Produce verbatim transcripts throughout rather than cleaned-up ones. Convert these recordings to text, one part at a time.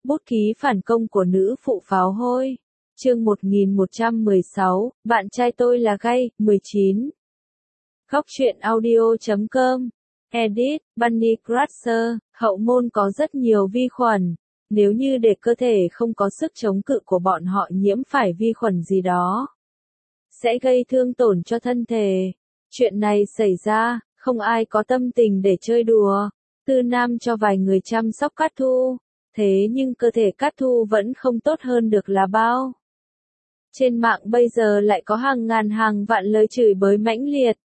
Bút ký phản công của nữ phụ pháo hôi. Chương một nghìn một trăm mười sáu, bạn trai tôi là gay, mười chín. Góc truyện audio chấm com. Edit, Bunny Crusher, hậu môn có rất nhiều vi khuẩn. Nếu như để cơ thể không có sức chống cự của bọn họ nhiễm phải vi khuẩn gì đó, sẽ gây thương tổn cho thân thể. Chuyện này xảy ra, không ai có tâm tình để chơi đùa. Tư Nam cho vài người chăm sóc Cát Thu, thế nhưng cơ thể Cát Thu vẫn không tốt hơn được là bao. Trên mạng bây giờ lại có hàng ngàn hàng vạn lời chửi bới mãnh liệt.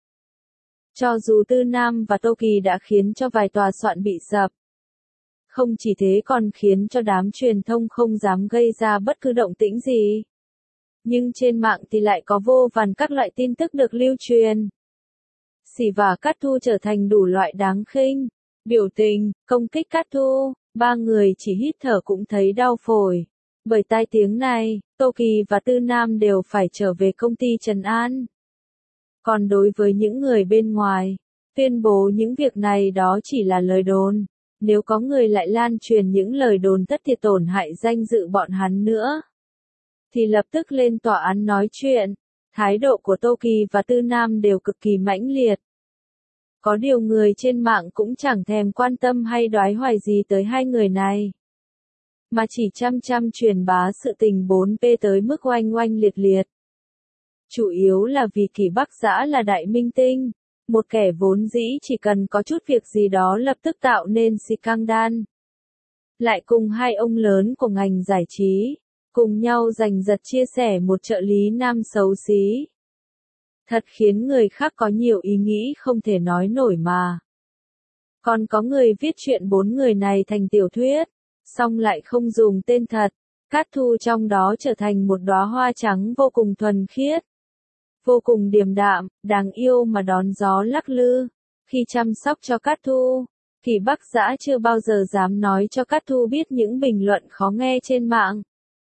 Cho dù Tư Nam và Tô Kỳ đã khiến cho vài tòa soạn bị sập, không chỉ thế còn khiến cho đám truyền thông không dám gây ra bất cứ động tĩnh gì. Nhưng trên mạng thì lại có vô vàn các loại tin tức được lưu truyền. Sỉ và Cát Thu trở thành đủ loại đáng khinh, biểu tình, công kích Cát Thu, ba người chỉ hít thở cũng thấy đau phổi. Bởi tai tiếng này, Tô Kỳ và Tư Nam đều phải trở về công ty trấn an. Còn đối với những người bên ngoài, tuyên bố những việc này đó chỉ là lời đồn. Nếu có người lại lan truyền những lời đồn thất thiệt tổn hại danh dự bọn hắn nữa, thì lập tức lên tòa án nói chuyện. Thái độ của Tô Kỳ và Tư Nam đều cực kỳ mãnh liệt. Có điều người trên mạng cũng chẳng thèm quan tâm hay đoái hoài gì tới hai người này, mà chỉ chăm chăm truyền bá sự tình bốn P tới mức oanh oanh liệt liệt. Chủ yếu là vì Kỳ Bắc Dã là đại minh tinh, một kẻ vốn dĩ chỉ cần có chút việc gì đó lập tức tạo nên scandal. Lại cùng hai ông lớn của ngành giải trí, cùng nhau giành giật chia sẻ một trợ lý nam xấu xí. Thật khiến người khác có nhiều ý nghĩ không thể nói nổi mà. Còn có người viết chuyện bốn người này thành tiểu thuyết, song lại không dùng tên thật. Cát Thu trong đó trở thành một đóa hoa trắng vô cùng thuần khiết, vô cùng điềm đạm, đáng yêu mà đón gió lắc lư. Khi chăm sóc cho Cát Thu, Kỳ Bắc Dã chưa bao giờ dám nói cho Cát Thu biết những bình luận khó nghe trên mạng.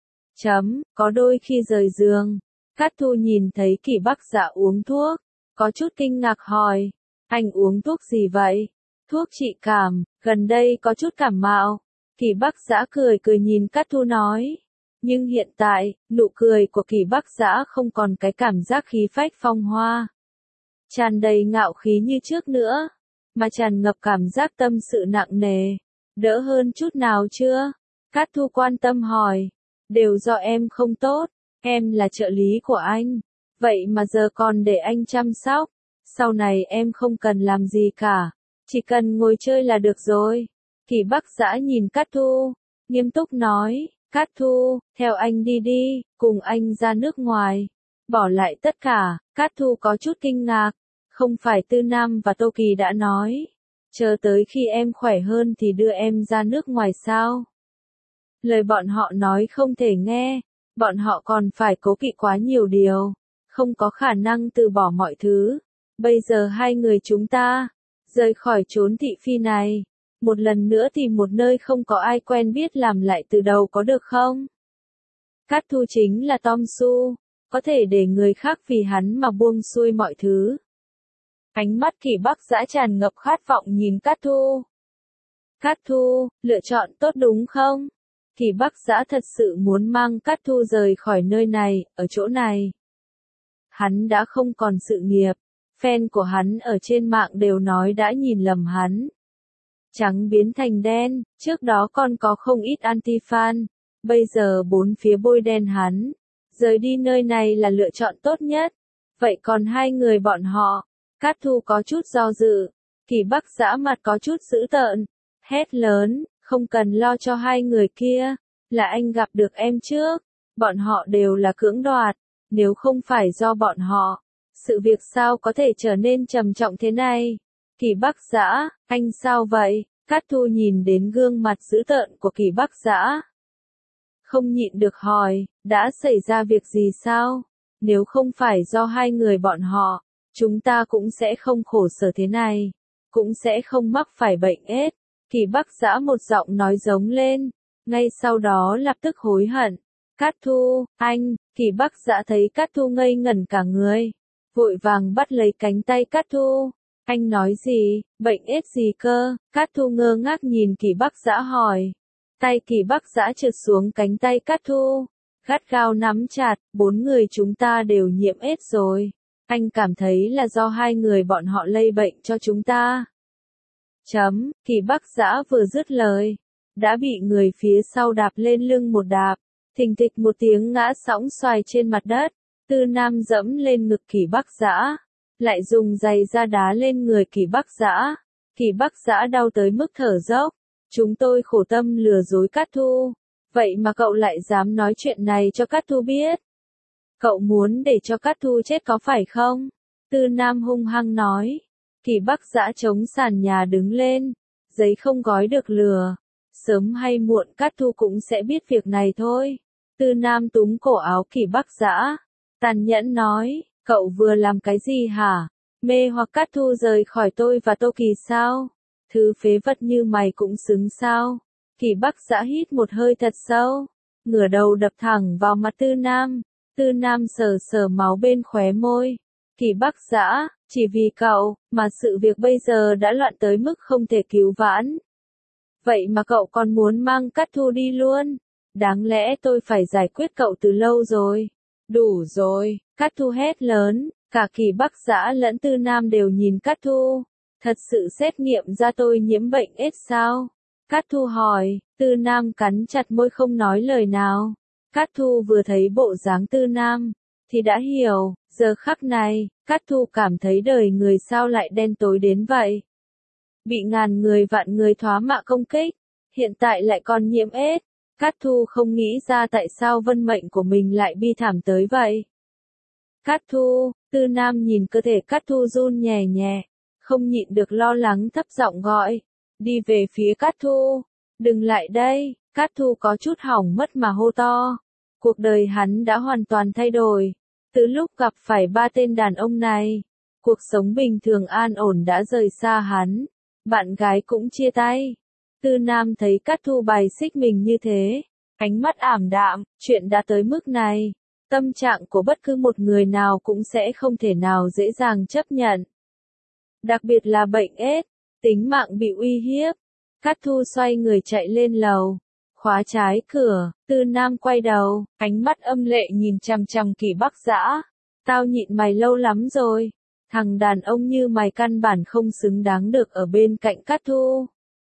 Chấm, có đôi khi rời giường, Cát Thu nhìn thấy Kỳ Bắc Dã uống thuốc, có chút kinh ngạc hỏi, anh uống thuốc gì vậy? Thuốc trị cảm, gần đây có chút cảm mạo. Kỳ Bắc Dã cười cười nhìn Cát Thu nói. Nhưng hiện tại, nụ cười của Kỳ Bắc Dã không còn cái cảm giác khí phách phong hoa, tràn đầy ngạo khí như trước nữa, mà tràn ngập cảm giác tâm sự nặng nề. Đỡ hơn chút nào chưa? Cát Thu quan tâm hỏi. Đều do em không tốt, em là trợ lý của anh, vậy mà giờ còn để anh chăm sóc. Sau này em không cần làm gì cả, chỉ cần ngồi chơi là được rồi. Kỳ Bắc Dã nhìn Cát Thu, nghiêm túc nói. Cát Thu, theo anh đi đi, cùng anh ra nước ngoài. Bỏ lại tất cả, Cát Thu có chút kinh ngạc. Không phải Tư Nam và Tô Kỳ đã nói, chờ tới khi em khỏe hơn thì đưa em ra nước ngoài sao? Lời bọn họ nói không thể nghe, bọn họ còn phải cố kỵ quá nhiều điều, không có khả năng từ bỏ mọi thứ. Bây giờ hai người chúng ta, rời khỏi chốn thị phi này, một lần nữa tìm một nơi không có ai quen biết làm lại từ đầu có được không? Cát Thu chính là Tom Su, có thể để người khác vì hắn mà buông xuôi mọi thứ. Ánh mắt Kỳ Bắc Dã tràn ngập khát vọng nhìn Cát Thu. Cát Thu, lựa chọn tốt đúng không? Kỳ Bắc Dã thật sự muốn mang Cát Thu rời khỏi nơi này, ở chỗ này. Hắn đã không còn sự nghiệp, fan của hắn ở trên mạng đều nói đã nhìn lầm hắn. Trắng biến thành đen, trước đó còn có không ít anti-fan, bây giờ bốn phía bôi đen hắn. Rời đi nơi này là lựa chọn tốt nhất. Vậy còn hai người bọn họ? Cát Thu có chút do dự, Kỳ Bắc Dã mặt có chút dữ tợn, hét lớn, không cần lo cho hai người kia, là anh gặp được em trước, bọn họ đều là cưỡng đoạt, nếu không phải do bọn họ, sự việc sao có thể trở nên trầm trọng thế này? Kỳ Bắc Dã, anh sao vậy? Cát Thu nhìn đến gương mặt dữ tợn của Kỳ Bắc Dã, không nhịn được hỏi, đã xảy ra việc gì sao? Nếu không phải do hai người bọn họ, chúng ta cũng sẽ không khổ sở thế này, cũng sẽ không mắc phải bệnh ết. Kỳ Bắc Dã một giọng nói giống lên, ngay sau đó lập tức hối hận. Cát Thu, anh, Kỳ Bắc Dã thấy Cát Thu ngây ngẩn cả người, vội vàng bắt lấy cánh tay Cát Thu. Anh nói gì, bệnh ết gì cơ? Cát Thu ngơ ngác nhìn Kỳ Bắc Dã hỏi. Tay Kỳ Bắc Dã trượt xuống cánh tay Cát Thu, gắt gao nắm chặt, bốn người chúng ta đều nhiễm AIDS rồi. Anh cảm thấy là do hai người bọn họ lây bệnh cho chúng ta. Chấm, Kỳ Bắc Dã vừa dứt lời, đã bị người phía sau đạp lên lưng một đạp, thình thịch một tiếng ngã sõng xoài trên mặt đất. Tư Nam dẫm lên ngực Kỳ Bắc Dã, lại dùng giày da đá lên người Kỳ Bắc Dã. Kỳ Bắc Dã đau tới mức thở dốc. Chúng tôi khổ tâm lừa dối Cát Thu, vậy mà cậu lại dám nói chuyện này cho Cát Thu biết. Cậu muốn để cho Cát Thu chết có phải không? Tư Nam hung hăng nói. Kỳ Bắc Dã chống sàn nhà đứng lên, giấy không gói được lừa. Sớm hay muộn Cát Thu cũng sẽ biết việc này thôi. Tư Nam túm cổ áo Kỳ Bắc Dã, tàn nhẫn nói, cậu vừa làm cái gì hả? Mê hoặc Cát Thu rời khỏi tôi và Tô Kỳ sao? Thứ phế vật như mày cũng xứng sao? Kỳ Bắc Dã hít một hơi thật sâu, ngửa đầu đập thẳng vào mặt Tư Nam. Tư Nam sờ sờ máu bên khóe môi. Kỳ Bắc Dã, chỉ vì cậu, mà sự việc bây giờ đã loạn tới mức không thể cứu vãn. Vậy mà cậu còn muốn mang Cát Thu đi luôn? Đáng lẽ tôi phải giải quyết cậu từ lâu rồi. Đủ rồi, Cát Thu hét lớn, cả Kỳ Bắc Dã lẫn Tư Nam đều nhìn Cát Thu. Thật sự xét nghiệm ra tôi nhiễm bệnh AIDS sao? Cát Thu hỏi. Tư Nam cắn chặt môi không nói lời nào. Cát Thu vừa thấy bộ dáng Tư Nam, thì đã hiểu, giờ khắc này, Cát Thu cảm thấy đời người sao lại đen tối đến vậy. Bị ngàn người vạn người thoá mạ công kích, hiện tại lại còn nhiễm AIDS. Cát Thu không nghĩ ra tại sao vận mệnh của mình lại bi thảm tới vậy. Cát Thu, Tư Nam nhìn cơ thể Cát Thu run nhẹ nhẹ, không nhịn được lo lắng thấp giọng gọi, đi về phía Cát Thu, đừng lại đây. Cát Thu có chút hỏng mất mà hô to. Cuộc đời hắn đã hoàn toàn thay đổi. Từ lúc gặp phải ba tên đàn ông này, cuộc sống bình thường an ổn đã rời xa hắn. Bạn gái cũng chia tay. Tư Nam thấy Cát Thu bài xích mình như thế, ánh mắt ảm đạm, chuyện đã tới mức này. Tâm trạng của bất cứ một người nào cũng sẽ không thể nào dễ dàng chấp nhận. Đặc biệt là bệnh AIDS, tính mạng bị uy hiếp. Cát Thu xoay người chạy lên lầu, khóa trái cửa. Tư Nam quay đầu, ánh mắt âm lệ nhìn chằm chằm Kỳ Bắc Dã. Tao nhịn mày lâu lắm rồi. Thằng đàn ông như mày căn bản không xứng đáng được ở bên cạnh Cát Thu.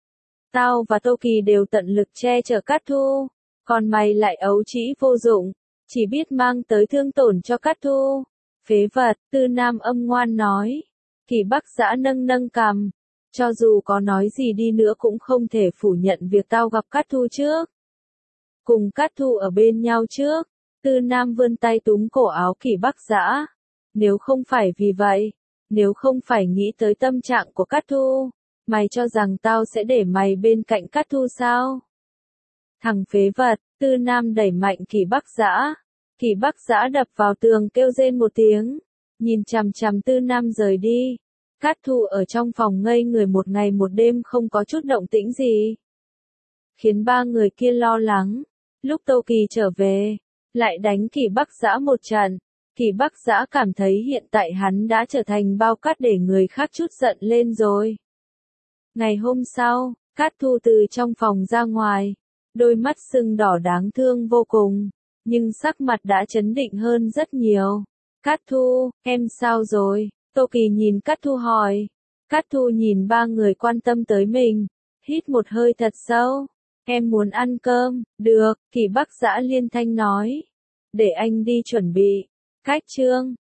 Tao và Tô Kỳ đều tận lực che chở Cát Thu, còn mày lại ấu trĩ vô dụng, chỉ biết mang tới thương tổn cho Cát Thu. Phế vật, Tư Nam âm ngoan nói. Kỳ Bắc Dã nâng nâng cằm. Cho dù có nói gì đi nữa cũng không thể phủ nhận việc tao gặp Cát Thu trước. Cùng Cát Thu ở bên nhau trước. Tư Nam vươn tay túm cổ áo Kỳ Bắc Dã. Nếu không phải vì vậy, nếu không phải nghĩ tới tâm trạng của Cát Thu, mày cho rằng tao sẽ để mày bên cạnh Cát Thu sao? Thằng phế vật, Tư Nam đẩy mạnh Kỳ Bắc Dã. Kỳ Bắc Dã đập vào tường kêu rên một tiếng, nhìn chằm chằm Tư Nam rời đi. Cát Thu ở trong phòng ngây người một ngày một đêm không có chút động tĩnh gì, khiến ba người kia lo lắng. Lúc Tô Kỳ trở về, lại đánh Kỳ Bắc Dã một trận. Kỳ Bắc Dã cảm thấy hiện tại hắn đã trở thành bao cát để người khác chút giận lên rồi. Ngày hôm sau, Cát Thu từ trong phòng ra ngoài, đôi mắt sưng đỏ đáng thương vô cùng, nhưng sắc mặt đã trấn định hơn rất nhiều. Cát Thu, em sao rồi? Tô Kỳ nhìn Cát Thu hỏi. Cát Thu nhìn ba người quan tâm tới mình, hít một hơi thật sâu. Em muốn ăn cơm, được, Kỳ Bắc Dã liên thanh nói. Để anh đi chuẩn bị. Cách chương